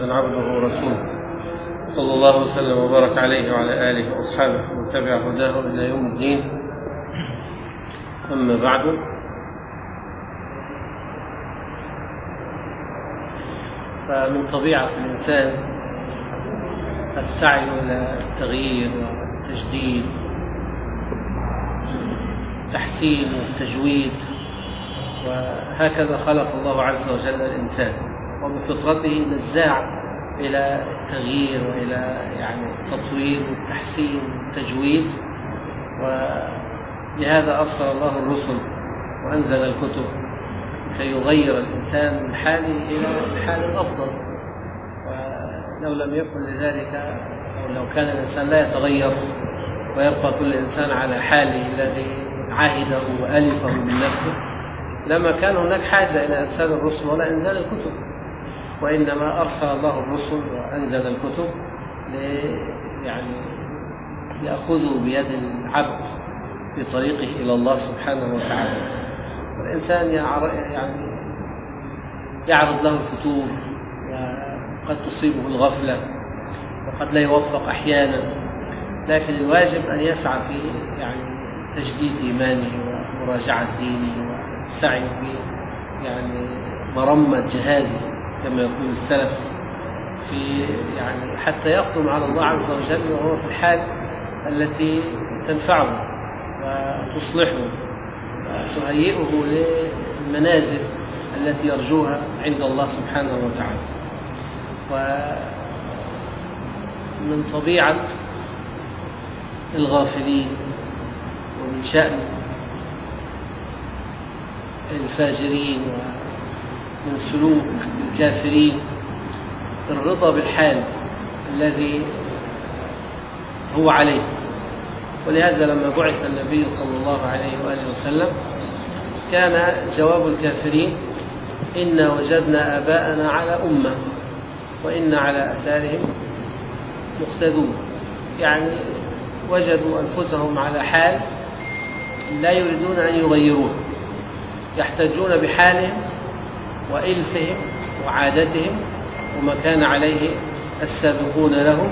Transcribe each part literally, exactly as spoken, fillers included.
محمدا عبده ورسوله صلى الله وسلم وبارك عليه وعلى آله وأصحابه ومن تبع هداه إلى يوم الدين. أما بعد، فمن طبيعة الإنسان السعي إلى التغيير والتجديد والتحسين والتجويد، وهكذا خلق الله عز وجل الإنسان، وبفطرته نزاع إلى التغيير وإلى يعني التطوير والتحسين والتجويد. ولهذا أرسل الله الرسل وأنزل الكتب كي يغير الإنسان من حاله إلى الحال الأفضل. ولو لم يكن لذلك، أو لو كان الإنسان لا يتغير ويبقى كل إنسان على حاله الذي عاهده وألفه من نفسه، لما كان هناك حاجة إلى إرسال الرسل ولا إنزال الكتب، وإنما أرسل الله الرسل وأنزل الكتب يعني يأخذوا بيد العبد في طريقه إلى الله سبحانه وتعالى. والإنسان يعني يعرض له الفتور، وقد تصيبه الغفلة، وقد لا يوفق أحيانا، لكن الواجب أن يسعى في يعني تجديد إيمانه ومراجعة دينه والسعي في يعني مرمة جهازه كما يقول السلف، في يعني حتى يقدم على الله عز وجل وهو في الحال التي تنفعه وتصلحه وتهيئه للمنازل التي يرجوها عند الله سبحانه وتعالى. ومن طبيعة الغافلين ومن شأن الفاجرين ومن سلوك الكافرين الرضا بالحال الذي هو عليه. ولهذا لما بعث النبي صلى الله عليه وآله وسلم كان جواب الكافرين: إنا وجدنا آباءنا على أمة وإنا على آثارهم مقتدون. يعني وجدوا أنفسهم على حال لا يريدون أن يغيروه، يحتاجون بحالهم وإلفهم وعادتهم وما كان عليه السابقون لهم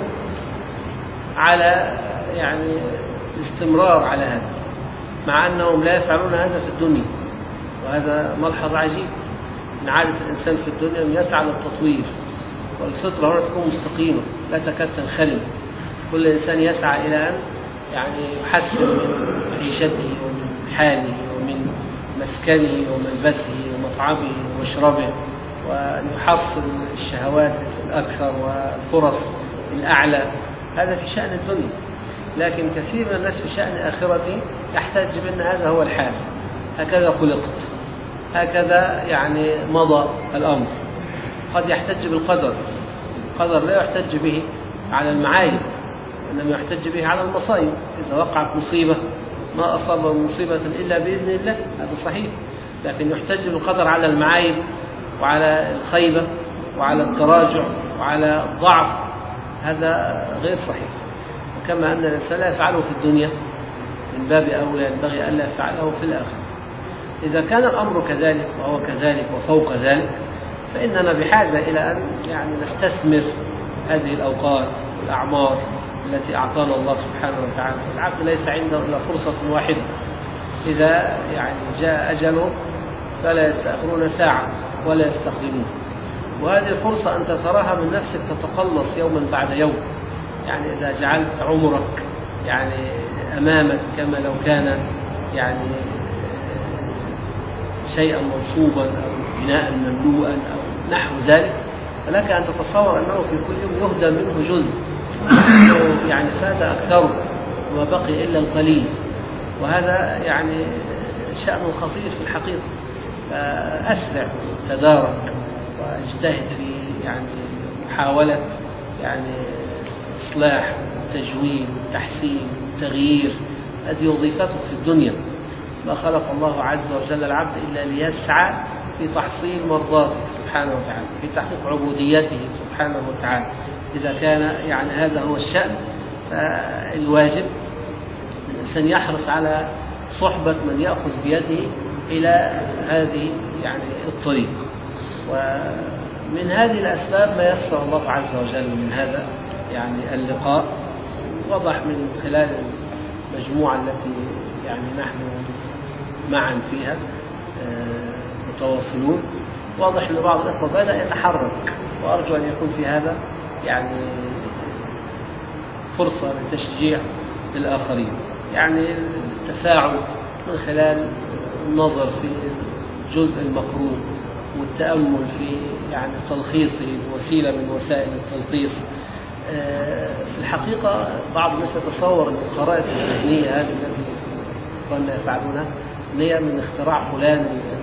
على يعني الاستمرار على هذا، مع أنهم لا يفعلون هذا في الدنيا. وهذا ملحظ عجيب من عادة الإنسان في الدنيا أن يسعى للتطوير، والفطرة هنا تكون مستقيمة لا تكاد تنخرم. كل إنسان يسعى إلى أن يعني يحسن من عيشته ومن حاله ومن مسكنه وملبسه ومطعمه ومشربه، وأن يحصل الشهوات الأكثر والفرص الأعلى. هذا في شأن الدنيا. لكن كثير من الناس في شأن آخرته يحتاج بأن هذا هو الحال، هكذا خلقت، هكذا يعني مضى الأمر. قد يحتج بالقدر، القدر لا يحتج به على المعايب، إنما يحتج به على المصائب. إذا وقعت مصيبة ما أصاب مصيبة إلا بإذن الله، هذا صحيح. لكن يحتج بالقدر على المعايب وعلى الخيبة وعلى التراجع وعلى الضعف، هذا غير صحيح. وكما أن الإنسان لا يفعله في الدنيا من باب أولى ينبغي ألا يفعله في الآخرة. إذا كان الأمر كذلك وهو كذلك وفوق ذلك، فإننا بحاجة إلى أن يعني نستثمر هذه الأوقات والأعمار التي أعطانا الله سبحانه وتعالى. العبد ليس عنده إلا فرصة واحدة، إذا يعني جاء أجله فلا يستأخرون ساعة ولا يستقدمون. وهذه الفرصة أنت تراها من نفسك تتقلص يوما بعد يوم. يعني إذا جعلت عمرك يعني أمامك كما لو كان يعني شيئا منصوبا أو بناء مملوءا أو نحو ذلك، فلك أن تتصور أنه في كل يوم يهدى منه جزء، يعني فات أكثره وما بقي إلا القليل. وهذا يعني شأن خطير في الحقيقة. فأسرع تدارك واجتهد في يعني محاولة يعني إصلاح وتجويد وتحسين وتغيير. هذه وظيفتك في الدنيا. ما خلق الله عز وجل العبد إلا ليسعى في تحصيل مرضاته سبحانه وتعالى، في تحقيق عبوديته سبحانه وتعالى. إذا كان يعني هذا هو الشأن، فالواجب الإنسان يحرص على صحبة من يأخذ بيده إلى هذه يعني الطريق. من هذه الأسباب ما يسر الله عز وجل من هذا يعني اللقاء، وضح من خلال المجموعة التي يعني نحن معا فيها متواصلون، واضح أن بعض الأخوة بدأ يتحرك، وأرجو أن يكون في هذا يعني فرصة لتشجيع الآخرين، يعني التفاعل من خلال النظر في الجزء المقروء والتأمل في يعني تلخيصه وسيلة من وسائل التلخيص. في الحقيقة بعض الناس يتصور أن الخرائط الذهنية هذه التي كنا يفعلونها أن هي من اختراع فلان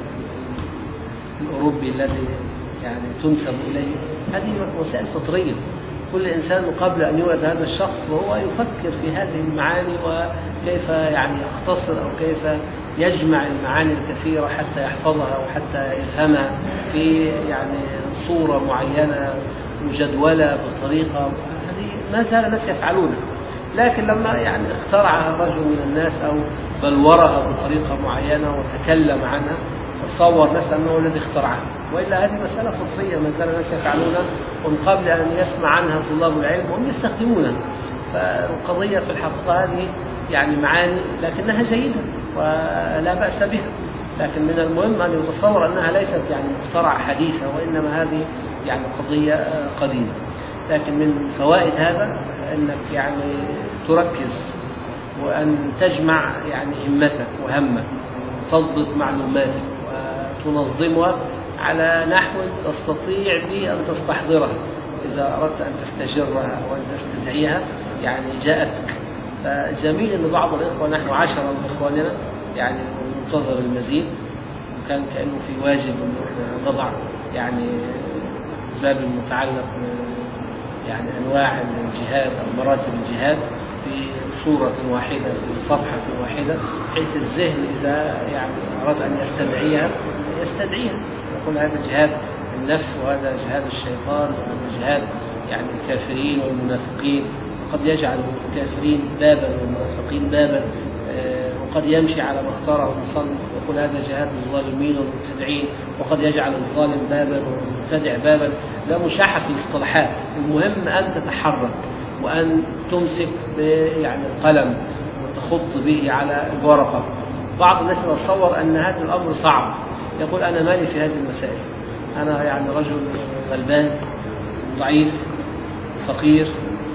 الأوروبي الذي يعني تنسب إليه. هذه وسائل فطرية، كل إنسان قبل أن يولد هذا الشخص وهو يفكر في هذه المعاني وكيف يعني يختصر أو كيف يجمع المعاني الكثيرة حتى يحفظها وحتى يفهمها في يعني صورة معينة مجدولة بطريقة. هذه ما زال الناس يفعلونها، لكن لما يعني اخترعها رجل من الناس أو بلورها بطريقة معينة وتكلم عنها تصور الناس أنه الذي اخترعها، وإلا هذه مسألة فطرية ما زال الناس يفعلونها، ومن قبل أن يسمع عنها طلاب العلم وهم يستخدمونها. فالقضية في الحقيقة هذه يعني معاني لكنها جيدة ولا بأس بها، لكن من المهم أن يتصور أنها ليست يعني مخترعة حديثة، وإنما هذه يعني قضية قديمة. لكن من فوائد هذا أنك يعني تركز وأن تجمع يعني همتك وهمك وتضبط معلوماتك وتنظمها على نحو تستطيع به أن تستحضرها إذا أردت أن تستجرها وأن تستدعيها يعني جاءتك. فجميل أن بعض الإخوة، نحن عشرة من إخواننا يعني منتظر المزيد، وكان كأنه في واجب أن نضع يعني باب المتعلق يعني أنواع الجهاد أو مراتب الجهاد في صورة واحدة في صفحة واحدة، بحيث الذهن إذا يعني أراد أن يستدعيها يستدعيها، يقول هذا جهاد النفس وهذا جهاد الشيطان وهذا جهاد يعني الكافرين والمنافقين، وقد يجعل الكافرين بابا والمنافقين بابا، وقد يمشي على ما اختاره المصنف ويقول هذا جهاد الظالمين والمبتدعين، وقد يجعل الظالم بابا والمبتدع بابا. لا مشاحة في الاصطلاحات، المهم أن تتحرك وأن تمسك يعني القلم وتخط به على الورقة. بعض الناس يتصور أن هذا الأمر صعب، يقول أنا مالي في هذه المسائل، أنا يعني رجل غلبان ضعيف فقير،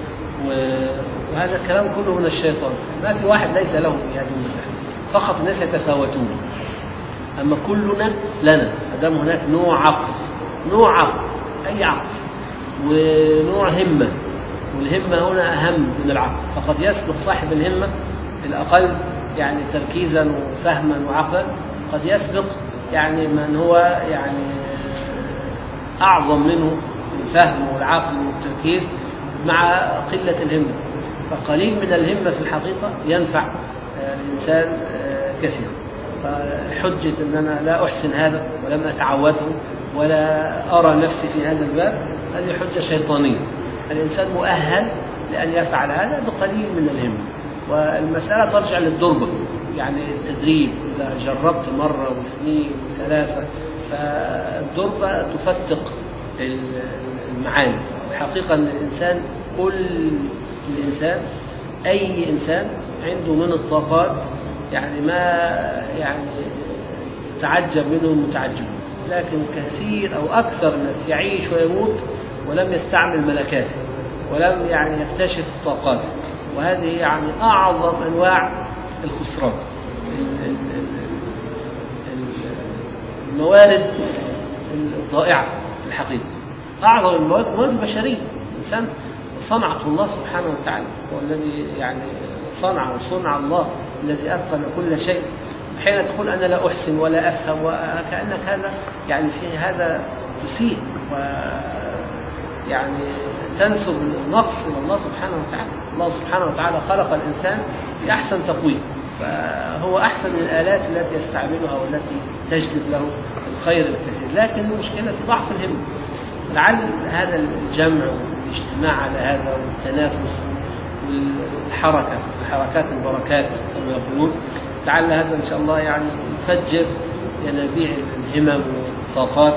وهذا الكلام كله من الشيطان. ما في واحد ليس له في هذه المسائل، فقط الناس يتفاوتون، أما كلنا لنا أدام هناك نوع عقل، نوع عقل أي عقل ونوع همة، والهمة هنا أهم من العقل، فقد يسبق صاحب الهمة الأقل يعني تركيزا وفهما وعقلا، قد يسبق يعني من هو يعني أعظم منه الفهم والعقل والتركيز مع قلة الهمة. فقليل من الهمة في الحقيقة ينفع الإنسان كثيرا. فحجة أن أنا لا أحسن هذا ولم أتعوده ولا أرى نفسي في هذا الباب، هذه حجة شيطانية. الإنسان مؤهل لأن يفعل هذا بقليل من الهمة، والمسألة ترجع للدربة، يعني التدريب. إذا جربت مرة واثنين وثلاثة فالدربة تفتق المعاني. الحقيقة أن الإنسان كل الإنسان أي إنسان عنده من الطاقات يعني ما يعني تعجب منه المتعجب، لكن كثير أو أكثر الناس يعيش ويموت ولم يستعمل ملكاته ولم يعني يكتشف طاقاته، وهذه يعني أعظم أنواع الخسران. الموارد الضائعة في الحقيقة أعظم الموارد الموارد البشرية. الإنسان صنعة الله سبحانه وتعالى، هو الذي يعني صنع وصنع الله الذي أتقن كل شيء. حين تقول أنا لا أحسن ولا أفهم وكأنك هذا يعني في هذا تسيء و يعني تنسب النقص إلى الله سبحانه وتعالى. الله سبحانه وتعالى خلق الإنسان بأحسن تقويم، فهو أحسن من الآلات التي يستعملها والتي تجلب له الخير الكثير، لكن المشكلة في ضعف الهمة. لعل هذا الجمع والاجتماع على هذا والتنافس والحركة، الحركات البركات كما يقولون، لعل هذا إن شاء الله يعني يفجر ينابيع الهمم والطاقات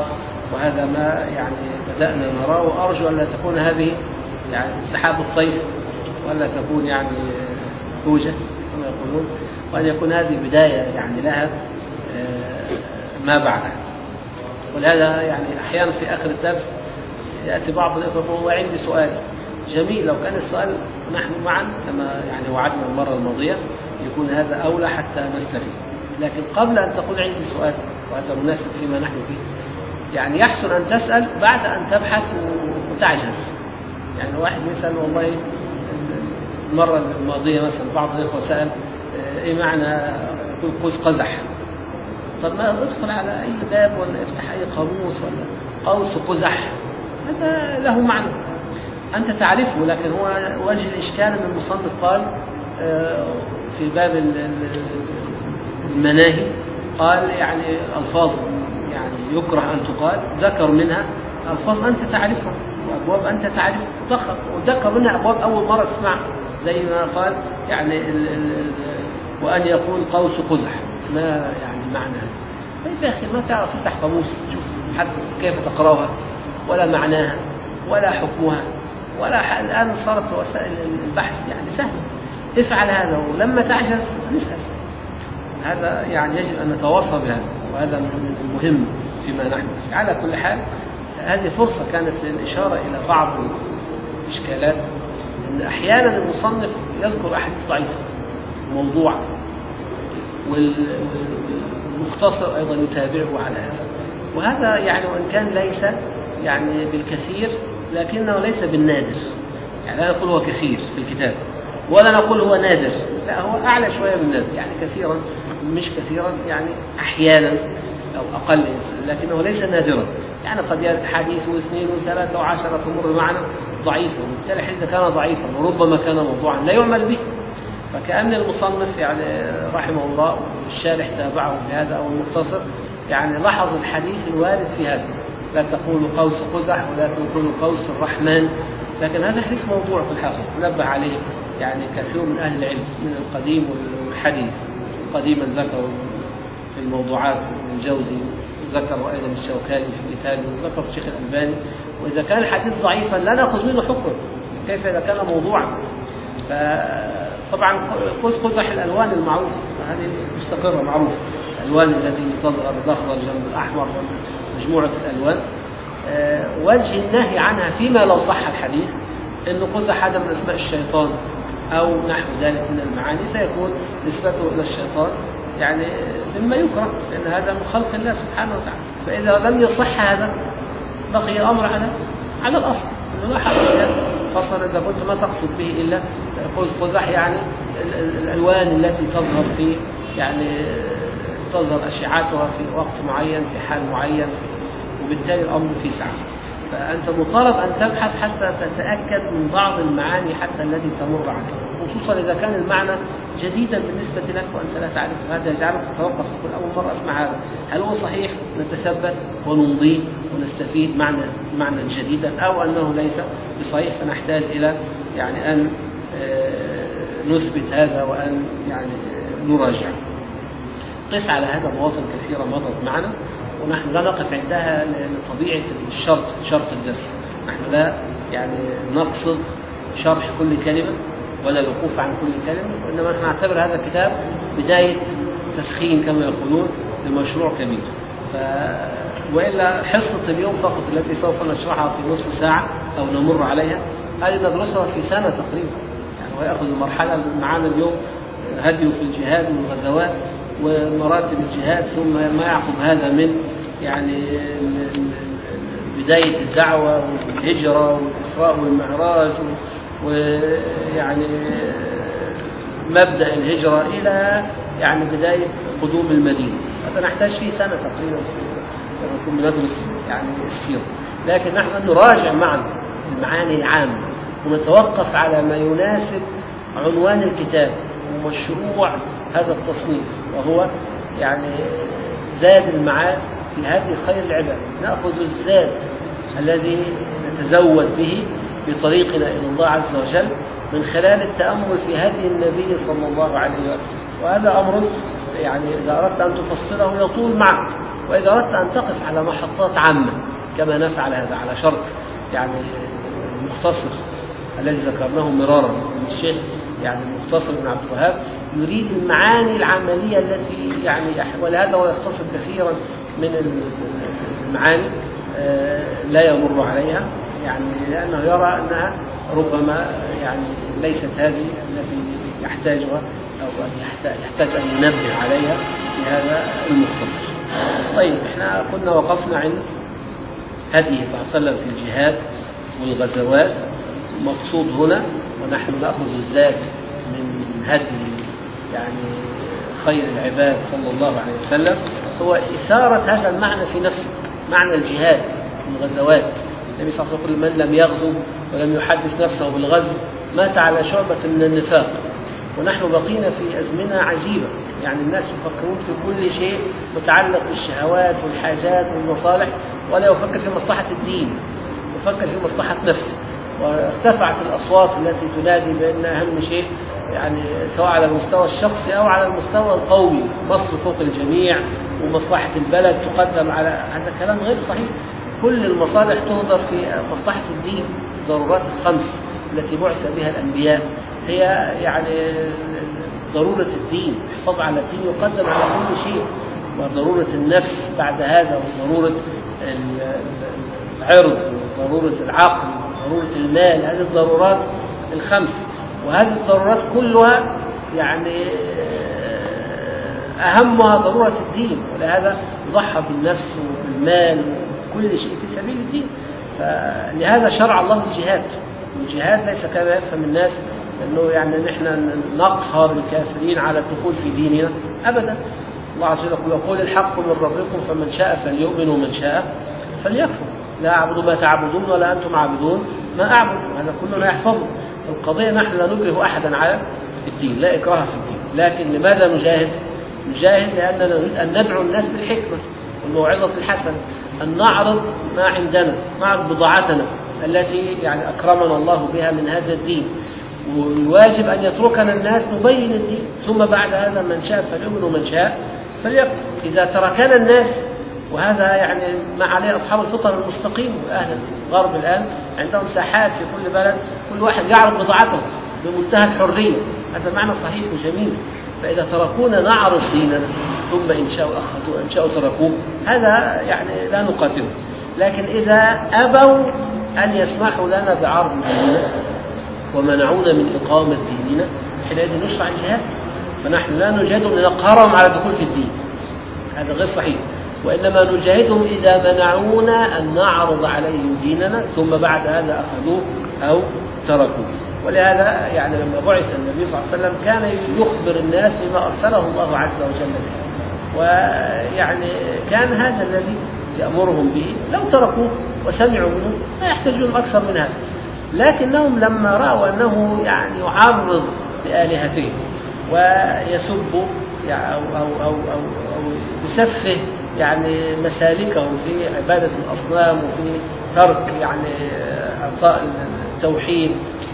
وهذا ما يعني بدأنا نراه، وأرجو أن لا تكون هذه يعني سحابة صيف، ولا تكون يعني هوجة كما يقولون، وأن يكون هذه بداية يعني لها ما بعدها. ولهذا يعني أحيانا في آخر الدرس يأتي بعض الإخوة يقول وعندي سؤال. جميل، لو كان السؤال نحن معا كما يعني وعدنا المرة الماضية يكون هذا أولى حتى نستفيد. لكن قبل أن تقول عندي سؤال، وهذا مناسب فيما نحن فيه، يعني يحسن أن تسأل بعد أن تبحث وتعجز. يعني واحد يسأل والله المرة الماضية مثلا بعض الإخوة سأل إيه معنى قوس قزح؟ طب ما ادخل على أي باب ولا افتح أي قاموس ولا قوس قزح، هذا له معنى أنت تعرفه. لكن هو وجه الإشكال أن المصنف قال في باب المناهي قال يعني ألفاظ يعني يكره أن تقال، ذكر منها ألفاظ أنت تعرفها وأبواب أنت تعرفها تخر، وذكر منها أبواب أول مرة تسمعها زي ما قال يعني ال ال وأن يقول قوس قزح ما يعني معنى. طيب يا أخي ما تعرف تفتح قاموس تشوف حتى كيف تقرأها ولا معناها ولا حكمها ولا. الآن صارت وسائل البحث يعني سهل، افعل هذا ولما تعجز نسأل. هذا يعني يجب أن نتواصى بهذا، وهذا مهم فيما نحن فيه. على كل حال هذه فرصة كانت للإشارة إلى بعض الإشكالات، أن أحيانا المصنف يذكر أحاديث ضعيفة موضوعة، والمختصر أيضا يتابعه على هذا. وهذا يعني وإن كان ليس يعني بالكثير لكنه ليس بالنادر. يعني لا نقول هو كثير في الكتاب ولا نقول هو نادر، لا هو أعلى شوية من النادر، يعني كثيرا مش كثيرا، يعني أحيانا أو أقل، لكنه ليس نادرا. يعني قد يأتي حديث واثنين وثلاثة وعشرة تمر معنا ضعيفا، وبالتالي إذا كان ضعيفا وربما كان موضوعا لا يعمل به. فكأن المصنف يعني رحمه الله والشارح تابعه في هذا أو المختصر يعني لاحظ الحديث الوارد في هذا، لا تقول قوس قزح ولا تقول قوس الرحمن، لكن هذا حديث موضوع في الحقيقة نبه عليه يعني كثير من أهل العلم من القديم والحديث. قديما ذكروا في الموضوعات الجوزي، ذكروا أيضا الشوكاني في كتابه، وذكر الشيخ الألباني. وإذا كان الحديث ضعيفا لا نأخذ منه حكما، كيف إذا كان موضوعا؟ فطبعا قوس قزح الألوان المعروفة هذه مستقرة معروفة، الألوان التي تظهر الأخضر جنب الأحمر مجموعة الألوان. وجه النهي عنها فيما لو صح الحديث أن قزح هذا من أسماء الشيطان أو نحو ذلك من المعاني، فيكون نسبته إلى الشيطان يعني مما يكره، لأن هذا من خلق الله سبحانه وتعالى. فإذا لم يصح هذا بقي الأمر على على الأصل أنه لا حرج فيها، خاصة إذا كنت ما تقصد به إلا قوس قزح يعني الألوان التي تظهر في يعني تظهر أشعاتها في وقت معين في حال معين، وبالتالي الأمر فيه سعة. فأنت مطالب أن تبحث حتى تتأكد من بعض المعاني حتى التي تمر عليك، خصوصا إذا كان المعنى جديدا بالنسبة لك وأنت لا تعرف. هذا يجعلك تتوقف تقول أول مرة أسمع هذا، هل هو صحيح؟ نتثبت ونمضيه ونستفيد معنى معنى جديدا، أو أنه ليس بصحيح فنحتاج إلى يعني أن نثبت هذا وأن يعني نراجع. قس على هذا مواطن كثيرة مضت معنا، ونحن لا نقف عندها لطبيعة الشرط شرط الدرس. نحن لا يعني نقصد شرح كل كلمة ولا الوقوف عن كل كلمة، وإنما نحن نعتبر هذا الكتاب بداية تسخين كما يقولون لمشروع كبير. ف... وإلا حصة اليوم فقط التي سوف نشرحها في نصف ساعة أو نمر عليها هذه ندرسها في سنة تقريبا. يعني ويأخذ المرحلة معنا اليوم هدي في الجهاد والغزوات ومراتب الجهاد، ثم ما يعقب هذا من يعني بداية الدعوة والهجرة والإسراء والمعراج ويعني مبدأ الهجرة إلى يعني بداية قدوم المدينة. هذا نحتاج فيه سنة تقريبا نكون ندرس يعني السيرة، لكن نحن نراجع معا المعاني العامة ونتوقف على ما يناسب عنوان الكتاب ومشروع هذا التصنيف، وهو يعني زاد المعاد في هذه خير العباد. نأخذ الزاد الذي نتزود به بطريقنا إلى الله عز وجل من خلال التأمل في هدي النبي صلى الله عليه وسلم. وهذا أمر يعني إذا أردت أن تفصله يطول معك، وإذا أردت أن تقف على محطات عامة كما نفعل هذا على شرط يعني المختصر الذي ذكرناه مرارا. الشيخ يعني المختصر ابن عبد الوهاب يريد المعاني العملية التي يعني ولهذا هو يختصر كثيرا من المعاني لا يمر عليها، يعني لأنه يرى أنها ربما يعني ليست هذه التي يحتاجها أو يحتاج أن ينبه عليها في هذا المختصر. طيب احنا كنا وقفنا عند هديه صلى الله عليه وسلم في الجهاد والغزوات. المقصود هنا ونحن نأخذ الذات من هدي يعني خير العباد صلى الله عليه وسلم هو إثارة هذا المعنى في نفسه، معنى الجهاد والغزوات. النبي صلى الله عليه وسلم من لم يغزو ولم يحدث نفسه بالغزو مات على شعبة من النفاق. ونحن بقينا في أزمنة عجيبة، يعني الناس يفكرون في كل شيء متعلق بالشهوات والحاجات والمصالح ولا يفكر في مصلحة الدين، يفكر في مصلحة نفسه. وارتفعت الأصوات التي تنادي بأن أهم شيء يعني سواء على المستوى الشخصي أو على المستوى القومي مصر فوق الجميع ومصلحة البلد تقدم على هذا. كلام غير صحيح. كل المصالح تهدر في مصلحة الدين. ضرورات الخمس التي بعث بها الأنبياء هي يعني ضرورة الدين، الحفاظ على الدين يقدم على كل شيء، وضرورة النفس بعد هذا، وضرورة العرض، وضرورة العقل، وضرورة المال. هذه الضرورات الخمس، وهذه الضرورات كلها يعني أهمها ضرورة الدين، ولهذا يضحى بالنفس وبالمال وكل شيء في سبيل الدين. فلهذا شرع الله الجهاد. الجهاد ليس كما يفهم الناس أنه يعني نحن نقهر الكافرين على الدخول في ديننا، أبدا. الله عز وجل يقول الحق من ربكم فمن شاء فليؤمن ومن شاء فليكفر. لا أعبد ما تعبدون ولا أنتم عابدون ما أعبد. هذا كلنا يحفظه. القضية نحن لا نكره أحدا على الدين، لا إكراه في الدين. لكن لماذا نجاهد؟ نجاهد لأننا نريد أن ندعو الناس بالحكمة والموعظة الحسنة، أن نعرض ما عندنا، نعرض بضاعتنا التي يعني أكرمنا الله بها من هذا الدين. ويواجب أن يتركنا الناس نبين الدين، ثم بعد هذا من شاء فليؤمن ومن شاء فليكفر. إذا تركنا الناس، وهذا يعني ما عليه أصحاب الفطر المستقيم وأهل الغرب الآن عندهم ساحات في كل بلد، كل واحد يعرض بضاعته بمنتهى الحرية. هذا معنى صحيح وجميل. فإذا تركونا نعرض ديننا ثم إن شاءوا أخذوا إن شاءوا تركوه، هذا يعني لا نقاتله. لكن إذا أبوا أن يسمحوا لنا بعرض ديننا ومنعونا من إقامة ديننا، حينئذ نشرع الجهاد. فنحن لا نجاهدهم لنقهرهم على الدخول في الدين، هذا غير صحيح. وإنما نجاهدهم إذا منعونا أن نعرض عليهم ديننا ثم بعد هذا أخذوه أو تركوه. ولهذا يعني لما بعث النبي صلى الله عليه وسلم كان يخبر الناس بما أرسله الله عز وجل به، ويعني كان هذا الذي يأمرهم به. لو تركوه وسمعوا منه ما يحتاجون أكثر من هذا. لكنهم لما رأوا أنه يعني يعرض لآلهتهم ويسب يعني أو, أو, أو, أو, أو يسفه يعني مسالكهم في عبادة الأصنام وفي ترك يعني أعطاء التوحيد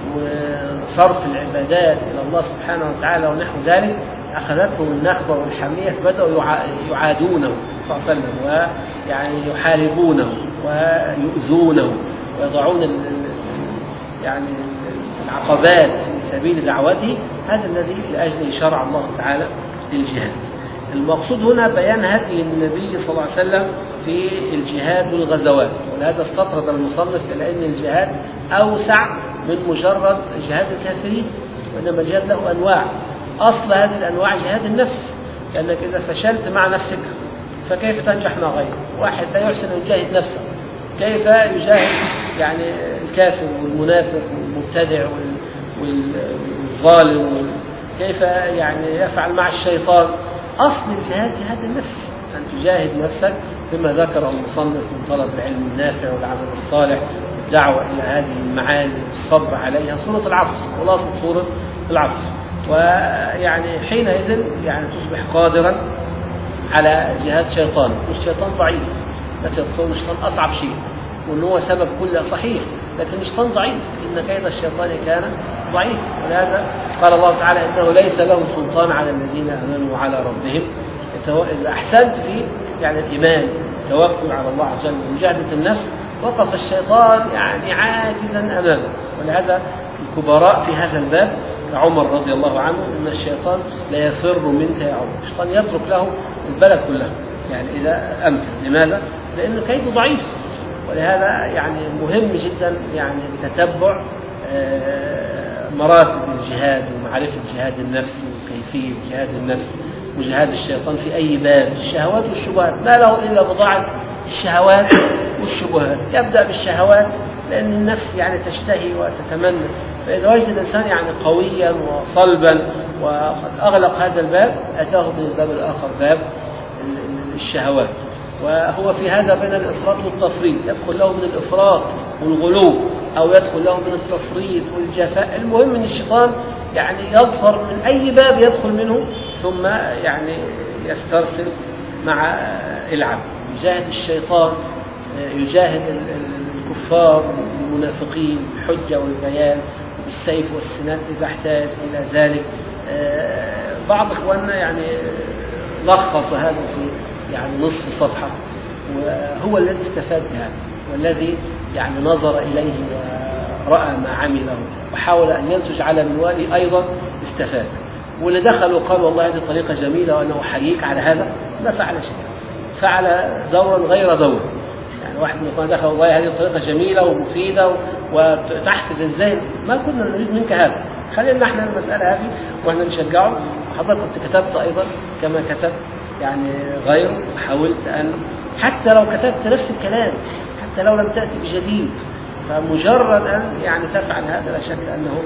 وصرف العبادات إلى الله سبحانه وتعالى ونحو ذلك، أخذتهم النخوة والحمية فبدأوا يعادونه صلى الله عليه وسلم ويعني يحاربونه ويؤذونه ويضعون يعني العقبات في سبيل دعوته. هذا الذي لأجله شرع الله تعالى للجهاد. المقصود هنا بيان هدي النبي صلى الله عليه وسلم في الجهاد والغزوات، ولهذا استطرد المصنف إلى أن الجهاد أوسع من مجرد جهاد الكافرين، وإنما الجهاد له أنواع. أصل هذه الأنواع جهاد النفس، لأنك إذا فشلت مع نفسك فكيف تنجح مع غيرك؟ واحد لا يحسن يجاهد نفسه، كيف يجاهد يعني الكافر والمنافق والمبتدع والظالم؟ كيف يعني يفعل مع الشيطان؟ أصل الجهاد جهاد النفس، أن تجاهد نفسك بما ذكره المصنف من طلب العلم النافع والعمل الصالح والدعوة إلى هذه المعاني والصبر عليها. سورة العصر، خلاصة سورة العصر. ويعني حينئذ يعني تصبح قادرا على جهاد شيطان. والشيطان ضعيف، لا تتصور الشيطان أصعب شيء وأنه هو سبب كل صحيح، لكن الشيطان ضعيف، إن كيد الشيطان كان ضعيف. ولهذا قال الله تعالى إنه ليس له سلطان على الذين آمنوا وعلى ربهم. إذا أحسنت في يعني الإيمان والتوكل على الله عز وجل ومجاهدة النفس، وقف الشيطان يعني عاجزا أمامه. ولهذا الكبراء في هذا الباب كعمر رضي الله عنه إن الشيطان لا يفر منك يا عمر، الشيطان يترك له البلد كله يعني إذا أمكن. لماذا؟ لأن كيده ضعيف. ولهذا يعني مهم جدا يعني تتبع مراتب الجهاد ومعرفة جهاد النفس وكيفية جهاد النفس وجهاد الشيطان في أي باب، الشهوات والشبهات. ما له إلا بضاعة الشهوات والشبهات. يبدأ بالشهوات لأن النفس يعني تشتهي وتتمنى، فإذا وجد الإنسان يعني قويا وصلبا وقد أغلق هذا الباب أتاه من الباب الآخر باب الشهوات، وهو في هذا بين الإفراط والتفريط. يدخل له من الإفراط والغلو أو يدخل له من التفريط والجفاء. المهم أن الشيطان يعني يظفر من أي باب يدخل منه ثم يعني يسترسل مع العبد. يجاهد الشيطان، يجاهد الكفار والمنافقين بالحجة والبيان بالسيف والسنان إذا احتاج إلى ذلك. بعض إخواننا يعني لخص هذا في يعني نصف صفحة، وهو الذي استفاد بهذا والذي يعني نظر إليه ورأى ما عمله وحاول أن ينتج على منواله أيضا استفاد. واللي دخل وقال والله هذه طريقة جميلة وأنا أحييك على هذا، ما فعل شيء، فعل دورا غير دور. يعني واحد من الإخوان دخل والله هذه طريقة جميلة ومفيدة وتحفز الذهن، ما كنا نريد منك هذا، خلينا احنا المسألة هذه واحنا نشجعه. وحضرتك كنت كتبت أيضا كما كتب يعني غيره، وحاولت أن حتى لو كتبت نفس الكلام حتى لو لم تأتي بجديد، فمجرد أن يعني تفعل هذا لا شك أنه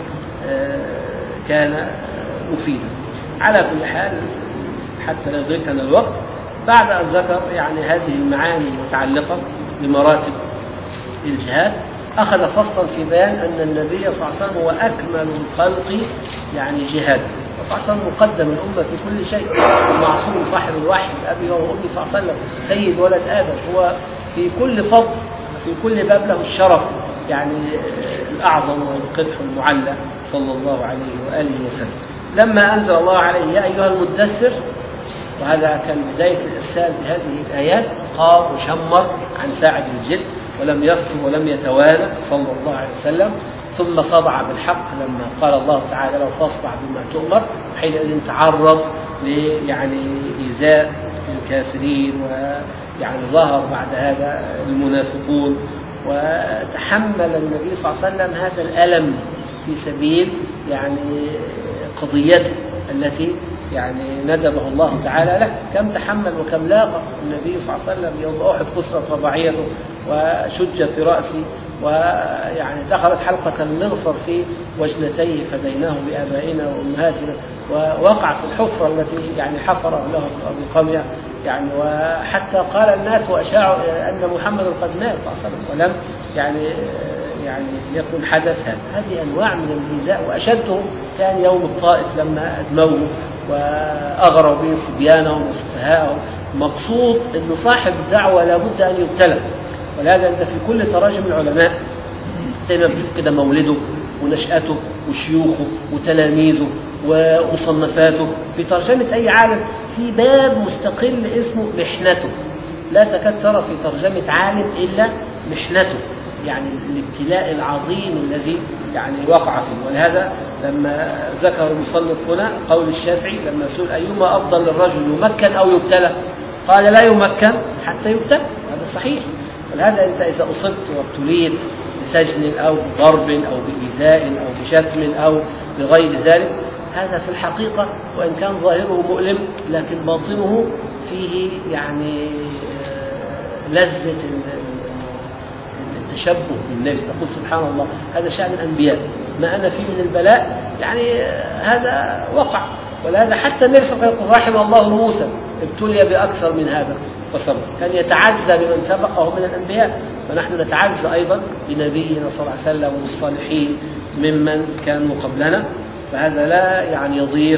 كان مفيدا. على كل حال حتى لا يضيقنا الوقت، بعد أن ذكر يعني هذه المعاني المتعلقة بمراتب الجهاد، أخذ فصلا في بيان أن النبي صلى الله عليه وسلم هو أكمل الخلق يعني جهادا، صلى الله عليه وسلم مقدم الأمة في كل شيء، المعصوم صاحب الوحي أبي وأمي صلى الله عليه وسلم، سيد ولد آدم، هو في كل فضل في كل باب له الشرف يعني الأعظم والقدح المعلى صلى الله عليه وآله وسلم. لما أنزل الله عليه يا أيها المدثر، وهذا كان بداية الإرسال بهذه الآيات، قام وشمر عن ساعد الجد ولم يفتر ولم يتوالى صلى الله عليه وسلم، ثم صدع بالحق لما قال الله تعالى له فاصدع بما تؤمر، حينئذ تعرض يعني إيذاء الكافرين، ويعني ظهر بعد هذا المنافقون، وتحمل النبي صلى الله عليه وسلم هذا الألم في سبيل يعني قضيته التي يعني ندبه الله تعالى له. كم تحمل وكم لاقى النبي صلى الله عليه وسلم يوم أحد كسرت رباعيته وشج في رأسه، ويعني دخلت حلقة المغفر في وجنتيه فديناه بآبائنا وأمهاتنا، ووقع في الحفرة التي يعني حفره له أبو قمية يعني، وحتى قال الناس وأشاعوا أن محمد قد مات صلى الله عليه وسلم ولم يعني يعني يكن حدث هذا. هذه أنواع من الإيذاء، وأشده كان يوم الطائف لما أدموه وأغروا به صبيانهم وسفهاءهم. مقصود أن صاحب الدعوة لابد أن يبتلى، ولهذا أنت في كل تراجم العلماء دايما بتشوف كده مولده ونشأته وشيوخه وتلاميذه ومصنفاته. في ترجمة أي عالم في باب مستقل اسمه محنته، لا تكاد ترى في ترجمة عالم إلا محنته، يعني الابتلاء العظيم الذي يعني وقع فيه. ولهذا لما ذكر المصنف هنا قول الشافعي لما سئل أيما أفضل للرجل يمكن أو يبتلى، قال لا يمكن حتى يبتلى، هذا صحيح. ولهذا أنت إذا أصبت وابتليت بسجن أو بضرب أو بإيذاء أو بشتم أو بغير ذلك، هذا في الحقيقة وإن كان ظاهره مؤلم لكن باطنه فيه يعني لذة التشبه بالنفس. تقول سبحان الله هذا شأن الأنبياء، ما أنا فيه من البلاء يعني هذا وقع. ولهذا حتى النبي صلى الله عليه وسلم رحم الله موسى ابتلي بأكثر من هذا وصبر، كان يتعزى بمن سبقه من الأنبياء، فنحن نتعزى أيضا بنبينا صلى الله عليه وسلم والصالحين ممن كانوا قبلنا، فهذا لا يعني يضير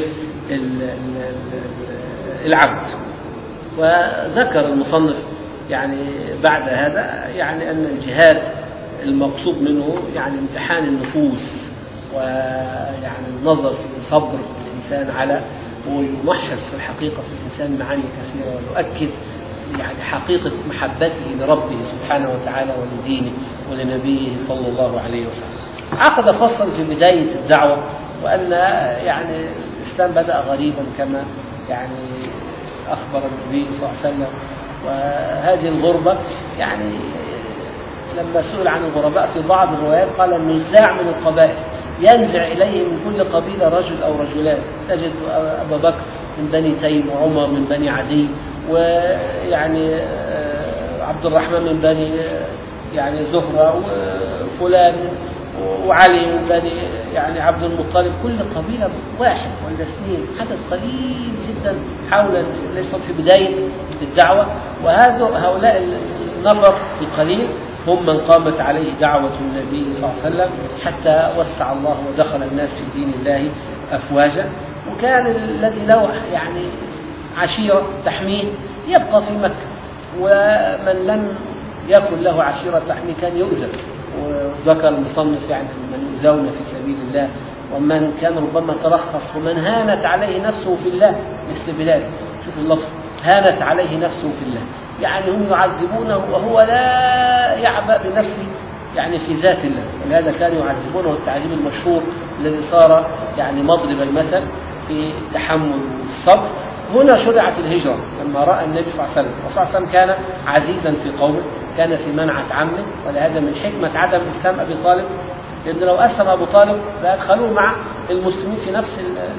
العبد. وذكر المصنف يعني بعد هذا يعني أن الجهاد المقصود منه يعني امتحان النفوس، ويعني النظر في صبر الإنسان على، ويمحص في الحقيقة في الإنسان معاني كثيرة، ويؤكد يعني حقيقة محبته لربه سبحانه وتعالى ولدينه ولنبيه صلى الله عليه وسلم. عقد فصلا في بداية الدعوة وأن يعني الإسلام بدأ غريبا كما يعني أخبر النبي صلى الله عليه وسلم، وهذه الغربة يعني لما سئل عن الغرباء في بعض الروايات قال النزاع من القبائل، ينزع إليه من كل قبيلة رجل أو رجلان، تجد أبا بكر من بني تيم، وعمر من بني عدي، ويعني عبد الرحمن من بني يعني زهرة، وفلان وعلي من بني يعني عبد المطلب، كل قبيلة واحد ولا اثنين، عدد قليل جدا حول ليس في بداية الدعوة. وهؤلاء النفر القليل هم من قامت عليه دعوة النبي صلى الله عليه وسلم حتى وسع الله ودخل الناس في دين الله أفواجا. وكان الذي له يعني عشيرة تحميه يبقى في مكة، ومن لم يكن له عشيرة تحميه كان يؤذى. وذكر المصنف يعني من يؤذون في سبيل الله، ومن كان ربما ترخص، ومن هانت عليه نفسه في الله، مثل بلال، شوف اللفظ، هانت عليه نفسه في الله، يعني هم يعذبونه وهو لا يعبأ بنفسه يعني في ذات الله، ولهذا كانوا يعذبونه التعذيب المشهور الذي صار يعني مضرب المثل في تحمل الصبر. هنا شرعت الهجرة لما رأى النبي صلى الله عليه وسلم، وصلى الله عليه وسلم كان عزيزا في قومه، كان في منعة عمه، ولهذا من حكمة عدم إسلام أبي طالب، لأن لو أسلم أبو طالب لأدخلوه مع المسلمين في نفس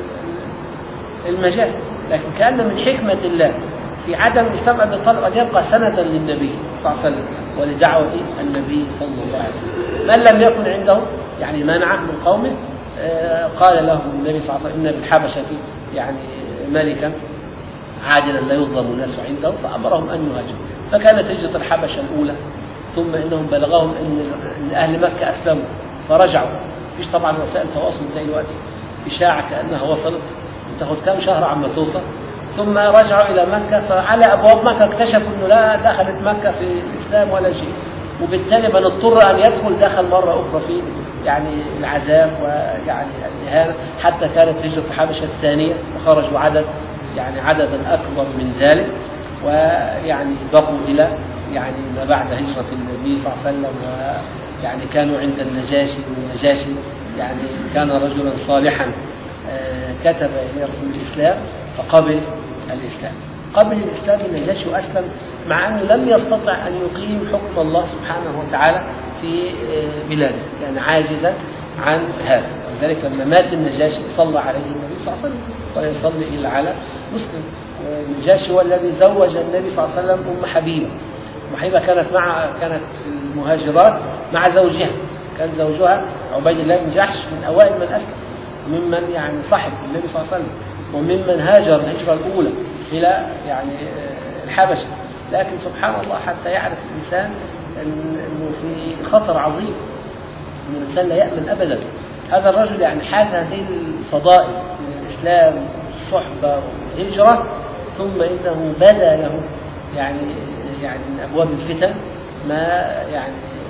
المجال، لكن كأن من حكمة الله في عدم إسلام أبي طالب أن يبقى سندا للنبي صلى الله عليه وسلم ولدعوة النبي صلى الله عليه وسلم. من لم يكن عنده يعني منعة من قومه قال له النبي صلى الله عليه وسلم إن بالحبشة يعني ملكا عادلا لا يظلم الناس عنده، فأمرهم أن يهاجروا. فكانت هجرة الحبشة الأولى، ثم إنهم بلغهم إن أهل مكة أسلموا فرجعوا. فيش طبعا وسائل تواصل زي الوقت، إشاعة كأنها وصلت تاخد كام شهر عما توصل، ثم رجعوا إلى مكة، فعلى أبواب مكة اكتشفوا أنه لا دخلت مكة في الإسلام ولا شيء، وبالتالي من اضطر أن يدخل دخل مرة أخرى في يعني العذاب ويعني الإهانة، حتى كانت هجرة الحبشة الثانية وخرجوا عدد يعني عددا أكبر من ذلك، ويعني بقوا إلى يعني ما بعد هجرة النبي صلى الله عليه وسلم، ويعني كانوا عند النجاشي، والنجاشي يعني كان رجلا صالحا كتب إلى رسول الإسلام فقبل الإسلام. قبل الإسلام النجاشي وأسلم، مع أنه لم يستطع أن يقيم حكم الله سبحانه وتعالى في بلاده، كان عاجزا عن هذا. ولذلك لما مات النجاشي صلى عليه النبي صلى الله عليه وسلم ولا يصلي إلا على مسلم. والنجاشي هو الذي زوج النبي صلى الله عليه وسلم أم حبيبة. أم حبيبة كانت مع كانت المهاجرات مع زوجها، كان زوجها عبيد الله بن جحش من أوائل من أسلم، ممن يعني صحب النبي صلى الله عليه وسلم، وممن هاجر الهجرة الأولى إلى يعني الحبشة. لكن سبحان الله حتى يعرف الإنسان أنه في خطر عظيم، أن الإنسان لا يأمن أبدا. هذا الرجل يعني حاز هذه الفضائل من الإسلام والصحبة والهجرة، ثم إنه بدا له يعني يعني من أبواب الفتن ما يعني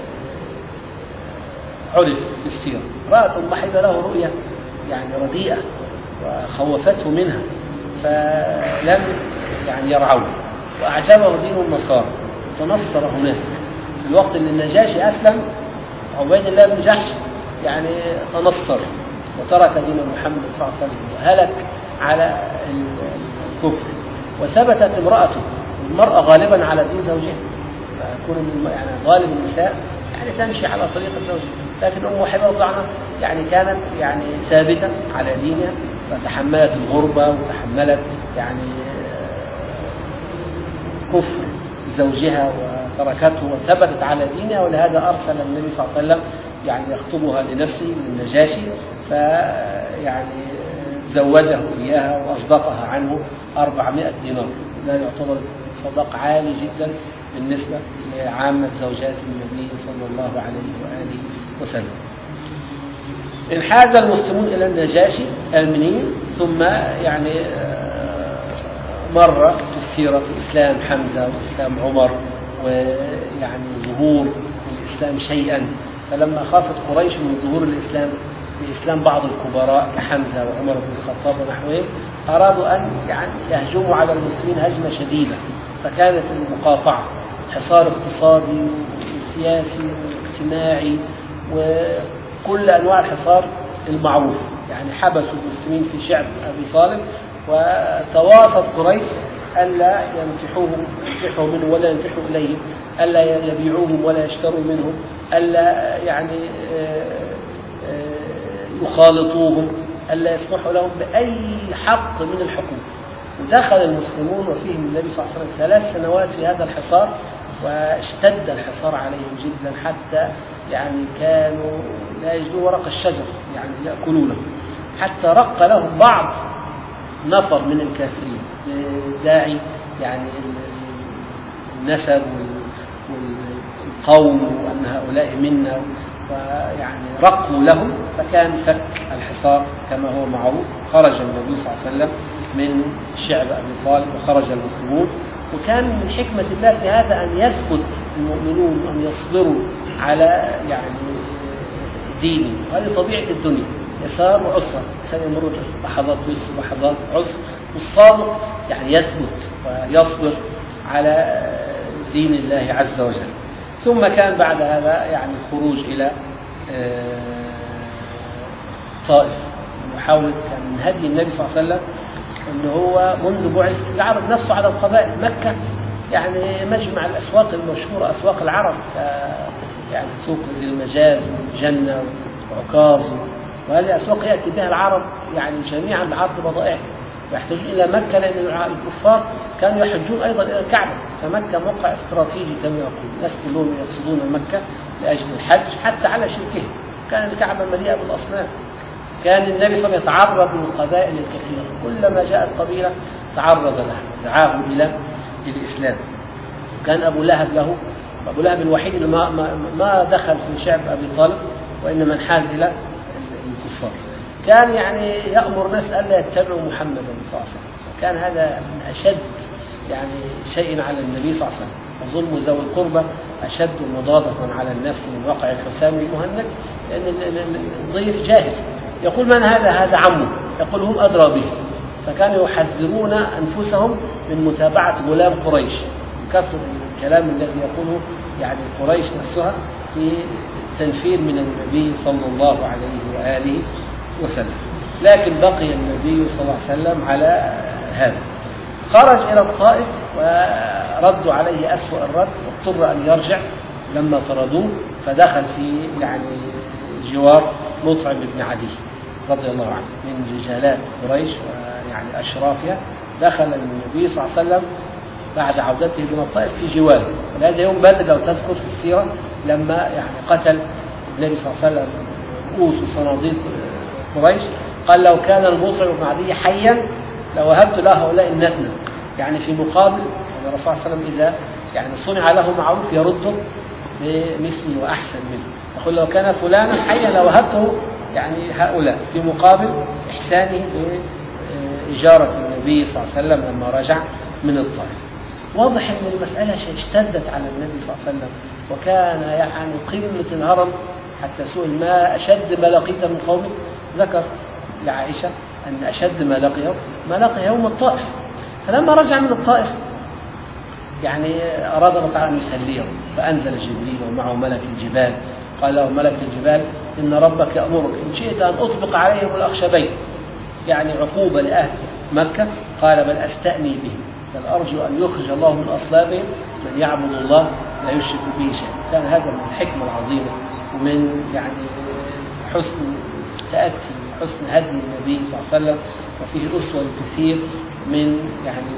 عرف في السيرة. رأت أم حبيبة له رؤية يعني رديئة وخوفته منها، فلم يعني يرعوه، وأعجبه دين النصارى وتنصر هناك. في الوقت اللي النجاشي أسلم عبيد الله بن جحش يعني تنصر وترك دين محمد صلى الله عليه وسلم وهلك على الكفر. وثبتت امرأته، المرأة غالبا على دين زوجها، فكون يعني غالب النساء يعني تمشي على طريقة زوجها، لكن أم حبيبة رضي الله عنها يعني كانت يعني ثابتة على دينها، فتحملت الغربة وتحملت يعني كفر زوجها وتركته وثبتت على دينها. ولهذا أرسل النبي صلى الله عليه وسلم يعني يخطبها لنفسه من النجاشي، فيعني زوجه إياها وأصدقها عنه أربعمائة دينار. ده يعتبر صداق عالي جدا بالنسبة لعامة زوجات النبي صلى الله عليه وآله وسلم. انحاز المسلمون إلى النجاشي آمنين، ثم يعني مر في السيرة إسلام حمزة وإسلام عمر، ويعني ظهور الإسلام شيئا. فلما خافت قريش من ظهور الإسلام بإسلام بعض الكبراء كحمزة وعمر بن الخطاب ونحوهم، أرادوا أن يعني يهجموا على المسلمين هجمة شديدة، فكانت المقاطعة حصار اقتصادي وسياسي واجتماعي وكل أنواع الحصار المعروف. يعني حبسوا المسلمين في شعب أبي طالب، وتواصت قريش ألا ينكحوهم ينكحوا منه ولا ينكحوا إليهم، ألا يبيعوهم ولا يشتروا منهم، ألا يعني يخالطوهم، ألا يسمحوا لهم بأي حق من الحقوق. ودخل المسلمون وفيهم النبي صلى الله عليه وسلم ثلاث سنوات في هذا الحصار، واشتد الحصار عليهم جدا حتى يعني كانوا لا يجدون ورق الشجر يعني يأكلونه، حتى رق لهم بعض نفر من الكافرين داعي يعني النسب والقوم وأن هؤلاء منا، ويعني رقوا لهم، فكان فك الحصار كما هو معروف. خرج النبي صلى الله عليه وسلم من شعب أبي طالب وخرج المسلمون. وكان من حكمة الله في هذا أن يثبت المؤمنون وأن يصبروا على يعني دينه، وهذه طبيعة الدنيا، يسار وعسر، كان يمر لحظات يسر ولحظات عسر، والصادق يعني يثبت ويصبر على دين الله عز وجل. ثم كان بعد هذا يعني الخروج إلى طائف، محاولة كان من هدي النبي صلى الله عليه وسلم أنه هو منذ بعث يعرض نفسه على القبائل. مكة يعني مجمع الأسواق المشهورة، أسواق العرب، يعني سوق ذي المجاز والجنة وعكاظ، وهذه أسواق يأتي بها العرب يعني جميعا لعرض بضائع، ويحتاجون إلى مكة لأن الكفار كانوا يحجون أيضا إلى الكعبة، فمكة موقع استراتيجي كما يقول. الناس كلهم يقصدون مكة لأجل الحج حتى على شركهم، كان الكعبة مليئة بالأصنام. كان النبي صلى الله عليه وسلم يتعرض للقبائل الكثيرة، كلما جاءت قبيلة تعرض لها دعاهم إلى الإسلام. كان أبو لهب له أبو لهب الوحيد اللي ما, ما, ما دخل في شعب أبي طالب، وإنما انحاز إلى الكفار. كان يعني يأمر الناس ألا يتبعوا محمدا صلى الله عليه وسلم، كان هذا من أشد يعني شيء على النبي صلى الله عليه وسلم. وظلم ذوي القربى أشد مضادة على النفس من واقع الحسام المهند، لأن الضيف جاهل يقول من هذا؟ هذا عمه، يقول هم أدرى به. فكانوا يحذرون أنفسهم من متابعة غلام قريش، كسر الكلام الذي يقوله يعني قريش نفسها في التنفير من النبي صلى الله عليه وآله وسلم. لكن بقي النبي صلى الله عليه وسلم على هذا. خرج إلى الطائف وردوا عليه أسوأ الرد، واضطر أن يرجع لما طردوه، فدخل في يعني جوار مطعم بن عدي رضي الله عنه من رجالات قريش ويعني أشرافها. دخل النبي صلى الله عليه وسلم بعد عودته من الطائف في جواره. هذا يوم بدر لو تذكر في السيرة، لما يعني قتل النبي صلى الله عليه وسلم رؤوس وصناديد قريش، قال لو كان المطعم بن عدي حيا لوهبت له هؤلاء النتنة، يعني في مقابل الرسول صلى الله عليه وسلم إذا يعني صنع له معروف يرده بمثله وأحسن منه، يقول لو كان فلانا حيا لوهبته يعني هؤلاء، في مقابل إحسانه بإجارة النبي صلى الله عليه وسلم لما رجع من الطائف. واضح أن المسألة اشتدت على النبي صلى الله عليه وسلم، وكان يعني قمة الهرم، حتى سئل ما أشد ما لقيت من قومك، ذكر لعائشة أن أشد ما لقيه ما لقي يوم الطائف. فلما رجع من الطائف يعني أراد الله تعالى أن يسليه، فأنزل جبريل ومعه ملك الجبال، قال له ملك الجبال إن ربك يأمرك إن شئت أن أطبق عليهم الأخشبين، يعني عقوبة لأهل مكة. قال بل أستأني بهم، بل أرجو أن يخرج الله من أصلابهم من يعبد الله لا يشرك به شيئا. كان هذا من الحكمة العظيمة ومن يعني حسن تأتي حسن هدي النبي صلى الله عليه وسلم، وفيه أسوة الكثير من يعني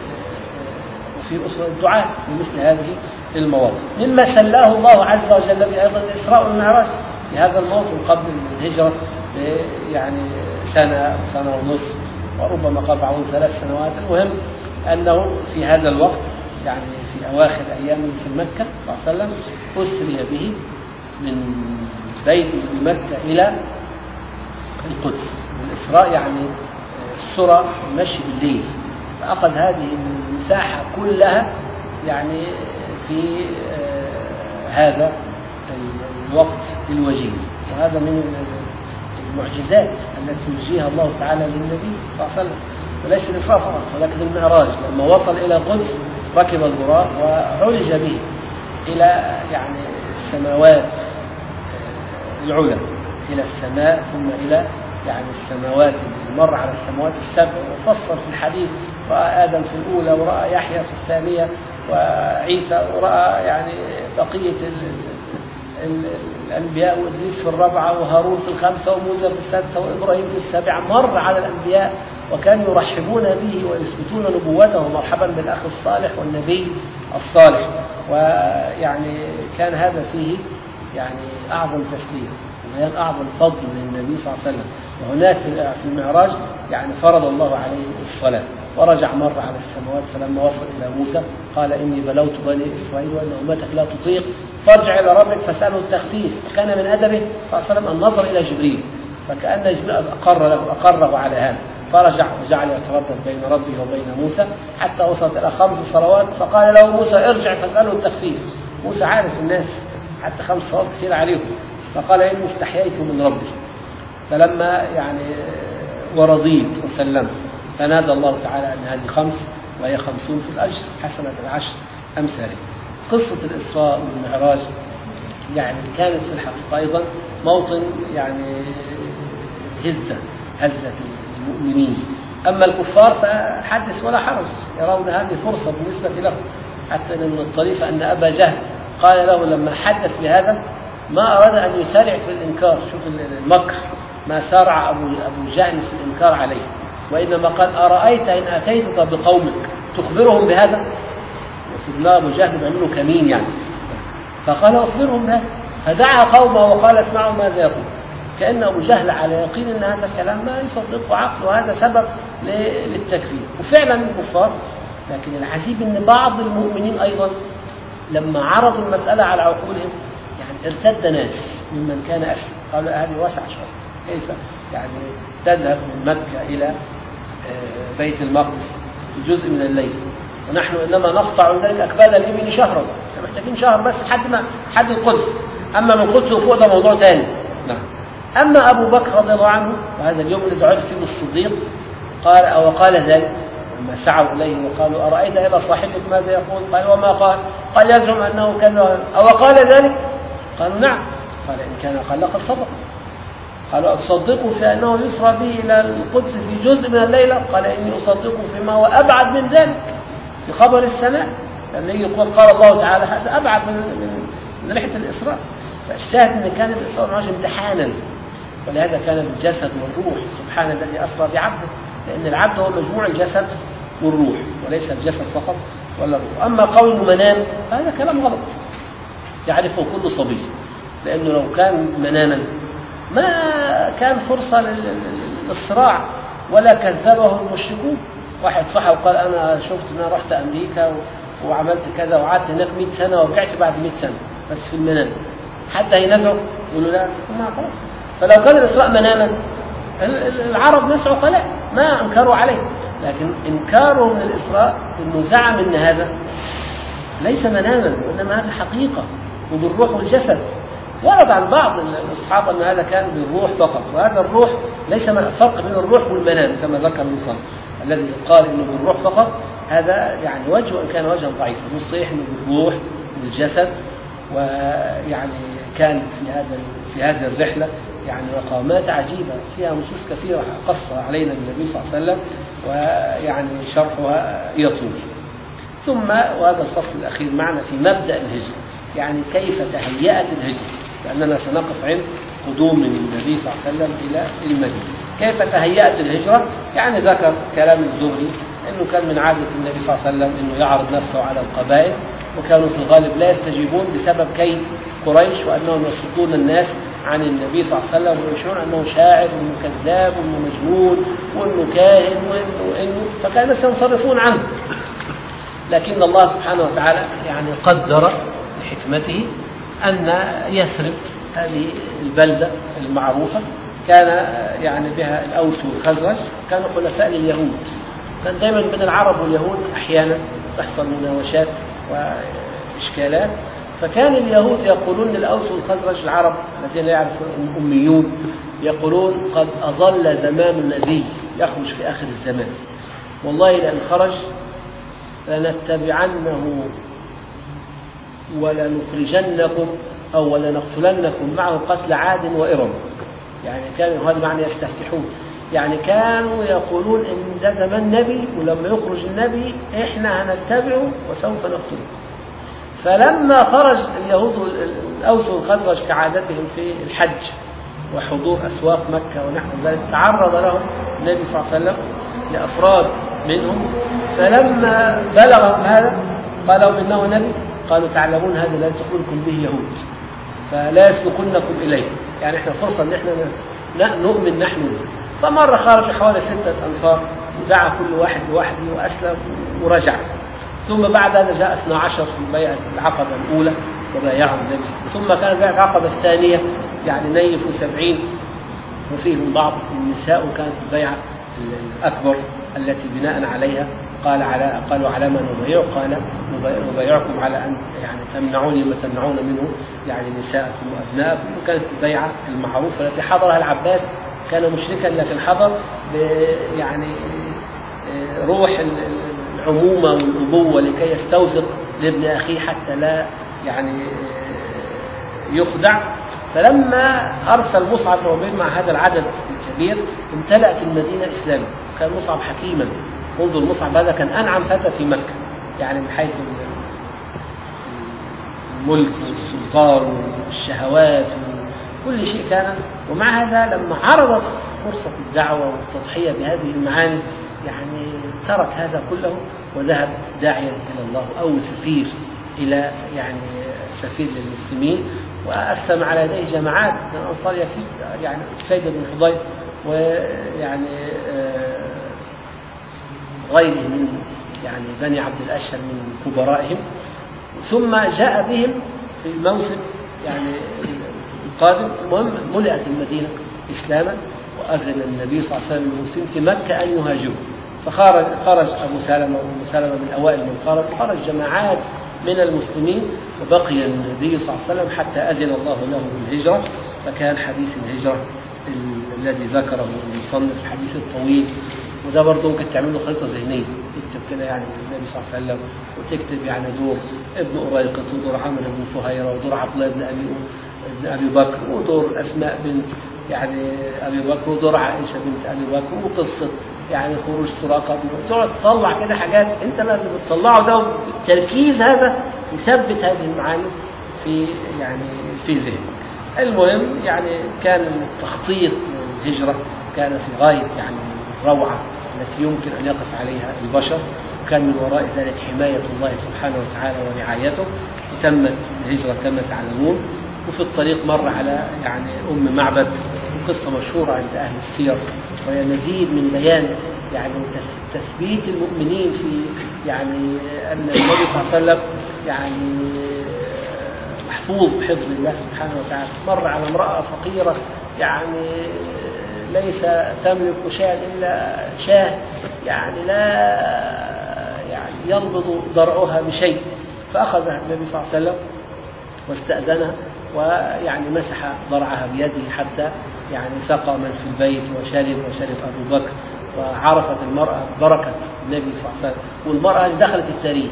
وفيه أسوة الدعاء بمثل هذه المواطن. مما سلاه الله عز وجل به أيضا الإسراء والمعراج في هذا الموطن قبل الهجرة يعني سنة سنة ونصف، وربما قال بعضهم ثلاث سنوات. المهم أنه في هذا الوقت يعني في أواخر أيامه في مكة صلى الله عليه وسلم أسري به من بيت مكة إلى القدس. الإسراء يعني السرى المشي بالليل، فأخذ هذه المساحة كلها يعني في هذا الوقت الوجيز. وهذا من المعجزات التي يجيها الله تعالى للنبي صلى الله عليه وسلم، وليس الإسراء فقط ولكن المعراج. لما وصل إلى القدس ركب البراق وعرج به إلى يعني السماوات العلى، إلى السماء ثم إلى يعني السماوات، مر على السماوات السبع وفصل في الحديث، رأى آدم في الأولى ورأى يحيى في الثانية وعيسى ورأى يعني بقية الأنبياء وإدريس في الرابعة وهارون في الخامسة وموسى في السادسة وإبراهيم في السابعة. مر على الأنبياء وكانوا يرحبون به ويثبتون نبوته، مرحبا بالأخ الصالح والنبي الصالح. ويعني كان هذا فيه يعني أعظم تسليم وبيان أعظم فضل للنبي صلى الله عليه وسلم. وهناك في المعراج يعني فرض الله عليه الصلاة، ورجع مر على السماوات، فلما وصل إلى موسى قال إني بلوت بني إسرائيل وأن أمتك لا تطيق فارجع إلى ربك فسأله التخفيف. فكان من أدبه صلى الله عليه وسلم النظر إلى جبريل، فكأن جبريل أقر له أقره على هذا، فرجع وجعل يتردد بين ربه وبين موسى حتى وصلت إلى خمس صلوات، فقال له موسى ارجع فاسأله التخفيف. موسى عارف الناس حتى خمس صلوات كثير عليهم، فقال إني استحييت من ربي. فلما يعني ورضيت وسلمت فنادى الله تعالى أن هذه خمس وهي خمسون في الأجر حسنة العشر أمثاله. قصة الإسراء والمعراج يعني كانت في الحقيقة أيضا موطن يعني هزة هزة المؤمنين. أما الكفار فحدث ولا حرج، يرون هذه فرصة بالنسبة لهم. حتى من الطريف أن أبا جهل قال له لما حدث بهذا ما أراد أن يسارع في الإنكار، شوف المكر، ما سارع أبو جهل في الإنكار عليه، وإنما قال أرأيت إن أتيتك بقومك تخبرهم بهذا؟ وفي الله أبو جهل بيعملوا كمين يعني، فقال أخبرهم بهذا، فدعا قومه وقال اسمعوا ماذا يقول. كأن أبو جهل على يقين أن هذا الكلام ما يصدقه عقل، وهذا سبب للتكفير. وفعلا الكفار، لكن العجيب أن بعض المؤمنين أيضا لما عرضوا المسألة على عقولهم يعني ارتد ناس ممن كان أسلم، قالوا هذه واسعة شوية، كيف يعني تذهب من مكة إلى بيت المقدس في جزء من الليل ونحن إنما نقطع ذلك أكباد الإبل شهرا، محتاجين شهر بس حد ما حد القدس، أما من القدس وفوق ده موضوع ثاني. نعم. أما أبو بكر رضي الله عنه وهذا اليوم الذي عرف فيه بالصديق قال أو قال ذلك لما سعوا إليه وقالوا أرأيت إلى صاحبك ماذا يقول؟ قال وما قال؟ قال يزعم أنه كذا. أو قال ذلك؟ قالوا نعم. قال إن كان قال لقد صدق. قالوا أتصدقوا في أنه يسرى به إلى القدس في جزء من الليلة؟ قال إني أصدقه فيما هو أبعد من ذلك في خبر السماء، لأن يقول قال الله تعالى هذا أبعد من من, من رحلة الإسراء. فالشاهد أن كان الإسراء والمعراج امتحانا، ولهذا كان بالجسد والروح. سبحان الذي أسرى بعبده، لأن العبد هو مجموع الجسد والروح وليس الجسد فقط ولا الروح. أما قول منام هذا كلام غلط يعرفه كل صبي، لأنه لو كان مناما ما كان فرصة للصراع ولا كذبه المشركون. واحد صح وقال أنا شفت أن أنا رحت أمريكا وعملت كذا وقعدت هناك مئة سنة وبعت بعد مئة سنة بس في المنام، حتى هينزعوا يقولوا لا ما خلاص. فلو كان الإسراء مناما العرب ناس عقلاء ما أنكروا عليه، لكن إنكارهم للإسراء إنه زعم أن هذا ليس مناما وإنما هذا حقيقة وبالروح والجسد. ورد عن بعض الأصحاب أن هذا كان بالروح فقط، وهذا الروح ليس فرق بين الروح والمنام كما ذكر المصنف. الذي قال إنه بالروح فقط هذا يعني وجه وإن كان وجها ضعيفا، والصحيح إنه بالروح والجسد. ويعني كانت في هذا في هذه الرحلة يعني مقامات عجيبة فيها نصوص كثيرة قص علينا النبي صلى الله عليه وسلم، ويعني شرحها يطول. ثم وهذا الفصل الأخير معنا في مبدأ الهجرة، يعني كيف تهيأت الهجرة، لأننا سنقف عند قدوم النبي صلى الله عليه وسلم إلى المدينة. كيف تهيأت الهجرة؟ يعني ذكر كلام الزهري أنه كان من عادة النبي صلى الله عليه وسلم أنه يعرض نفسه على القبائل، وكانوا في الغالب لا يستجيبون بسبب كيد قريش وأنهم يصدون الناس عن النبي صلى الله عليه وسلم ويشعرون أنه شاعر وأنه كذاب وأنه مجنون وأنه كاهن وأنه وأنه فكان الناس ينصرفون عنه. لكن الله سبحانه وتعالى يعني قدر لحكمته أن يثرب هذه البلدة المعروفة كان يعني بها الأوس والخزرج، كانوا حلفاء لليهود. كان دائما بين العرب واليهود أحيانا تحصل مناوشات وإشكالات، فكان اليهود يقولون للأوس والخزرج العرب الذين يعرفون الأميون يقولون قد أظل زمان النبي يخرج في آخر الزمان، والله لأن خرج لنتبعنه ولنخرجنكم أو ولنقتلنكم معه قتل عاد وإرم. يعني كانوا هذا معنى يستفتحون، يعني كانوا يقولون إن ده زمان نبي، ولما يخرج النبي إحنا هنتبعه وسوف نقتله. فلما خرج اليهود الأوس والخزرج كعادتهم في الحج وحضور أسواق مكة ونحو ذلك، تعرض لهم النبي صلى الله عليه وسلم لأفراد منهم، فلما بلغهم هذا قالوا إنه نبي، قالوا تعلمون هذا لا تقولكم به يهود فلا يسبقنكم إليه، يعني إحنا فرصة إن إحنا نؤمن نحن. فمر خارج حوالي ستة أنفار ودعا كل واحد لوحده وأسلم ورجع. ثم بعد هذا جاء اثنا عشر في بيعة العقبة الأولى وبايعوا النبي، ثم كانت بيعة العقبة الثانية يعني نيفوا سبعين وفيهم بعض النساء، وكانت البيعة الأكبر التي بناء عليها قال على قالوا على ما نبايع، قال نبايعكم على أن يعني تمنعوني ما تمنعون منه يعني نساءكم وأبناءكم. وكانت البيعة المعروفة التي حضرها العباس، كان مشركا لكن حضر يعني روح العمومة والأبوة لكي يستوثق لابن أخيه حتى لا يعني يخدع. فلما أرسل مصعب وبين مع هذا العدد الكبير امتلأت المدينة إسلاما. كان مصعب حكيما، منذ المصعب هذا كان أنعم فتى في مكة، يعني من حيث الملك والسلطان والشهوات وكل شيء كان. ومع هذا لما عرضت فرصة الدعوة والتضحية بهذه المعاني يعني ترك هذا كله وذهب داعيا إلى الله أو سفير إلى يعني سفير للمسلمين، وأسلم على يديه جماعات من أنصار يزيد يعني سيد بن حضير ويعني غيره من يعني بني عبد الأشهر من كبرائهم. ثم جاء بهم في الموسم يعني القادم. المهم ملئت المدينة إسلاما، وأذن النبي صلى الله عليه وسلم للمسلمين في مكة أن يهاجروا. فخرج خرج أبو سلمة وأم سلمة من أوائل من خرج، خرج جماعات من المسلمين، وبقي النبي صلى الله عليه وسلم حتى أذن الله له بالهجرة. فكان حديث الهجرة الذي ذكره المصنف الحديث الطويل، وده برضه ممكن تعمل له خريطة ذهنية، تكتب كده يعني النبي صلى الله عليه وسلم، وتكتب يعني دور ابن أريقط ودور عمرو بن فهيرة ودور عبد الله بن أبي بن أبي بكر ودور أسماء بنت يعني أبي بكر ودور عائشة بنت أبي بكر وقصة يعني خروج سراقة، تقعد تطلع كده حاجات انت لازم تطلعه ده، والتركيز هذا يثبت هذه المعاني في يعني في ذهنك. المهم يعني كان التخطيط للهجرة كان في غاية يعني الروعة التي يمكن أن يقف عليها البشر، وكان من وراء ذلك حماية الله سبحانه وتعالى ورعايته. تمت الهجرة كما تعلمون، وفي الطريق مر على يعني أم معبد، قصة مشهورة عند أهل السير، وهي مزيد من بيان يعني تثبيت المؤمنين في يعني أن النبي صلى الله عليه وسلم يعني محفوظ بحفظ الله سبحانه وتعالى. مر على امرأة فقيرة يعني ليس تملك شاة إلا شاة يعني لا يعني ينبض ضرعها بشيء، فأخذها النبي صلى الله عليه وسلم واستأذنها ويعني مسح ضرعها بيده حتى يعني سقى من في البيت وشرب وشرب أبو بكر. وعرفت المرأة بركة النبي صلى الله عليه وسلم، والمرأة دخلت التاريخ،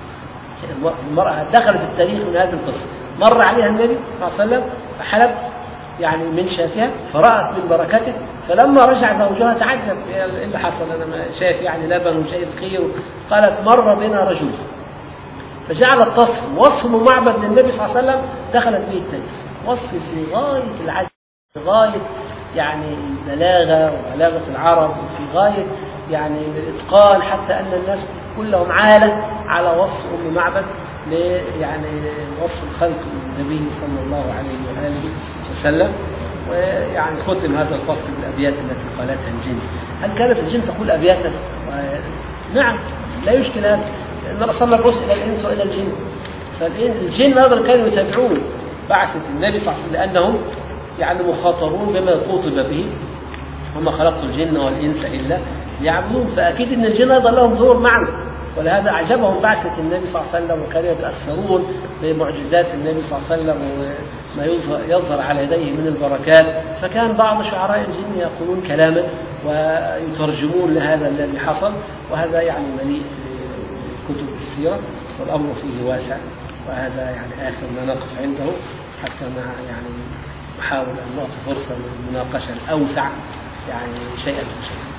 المرأة دخلت التاريخ من هذه القصة. مر عليها النبي صلى الله عليه وسلم فحلب يعني من شاتها فرأت من بركته، فلما رجع زوجها تعجب ايه اللي حصل، انا ما شايف يعني لبن وشايف خير. قالت مر بنا رجل، فجعلت تصف وصف معبد للنبي صلى الله عليه وسلم دخلت به التاريخ، وصف في غاية العجب، في غاية يعني البلاغة وبلاغة العرب، وفي غاية يعني الإتقان، حتى أن الناس كلهم عالة على وصف أم معبد يعني وصف الخلق النبي صلى الله عليه وآله وسلم. ويعني ختم هذا الفصل بالأبيات التي قالتها الجن. هل كانت الجن تقول أبياتا؟ نعم، لا يشكل هذا، لأن رسول الله بعث إلى الإنس وإلى الجن، فالجن هذا كانوا يتابعون بعثة النبي صلى الله عليه وسلم لأنهم يعني مخاطرون بما خوطب به، وما خلقت الجن والإنس إلا ليعبدون، فأكيد أن الجن هذا لهم دور معنا، ولهذا أعجبهم بعثة النبي صلى الله عليه وسلم، وكانوا يتأثرون بمعجزات النبي صلى الله عليه وسلم وما يظهر على يديه من البركات. فكان بعض شعراء الجن يقولون كلاما ويترجمون لهذا الذي حصل، وهذا يعني مليء كتب السيرة، والأمر فيه واسع، وهذا يعني آخر ما نقف عنده حتى مع يعني نحاول أن نعطي فرصة للمناقشة الأوسع يعني شيئا فشيئا.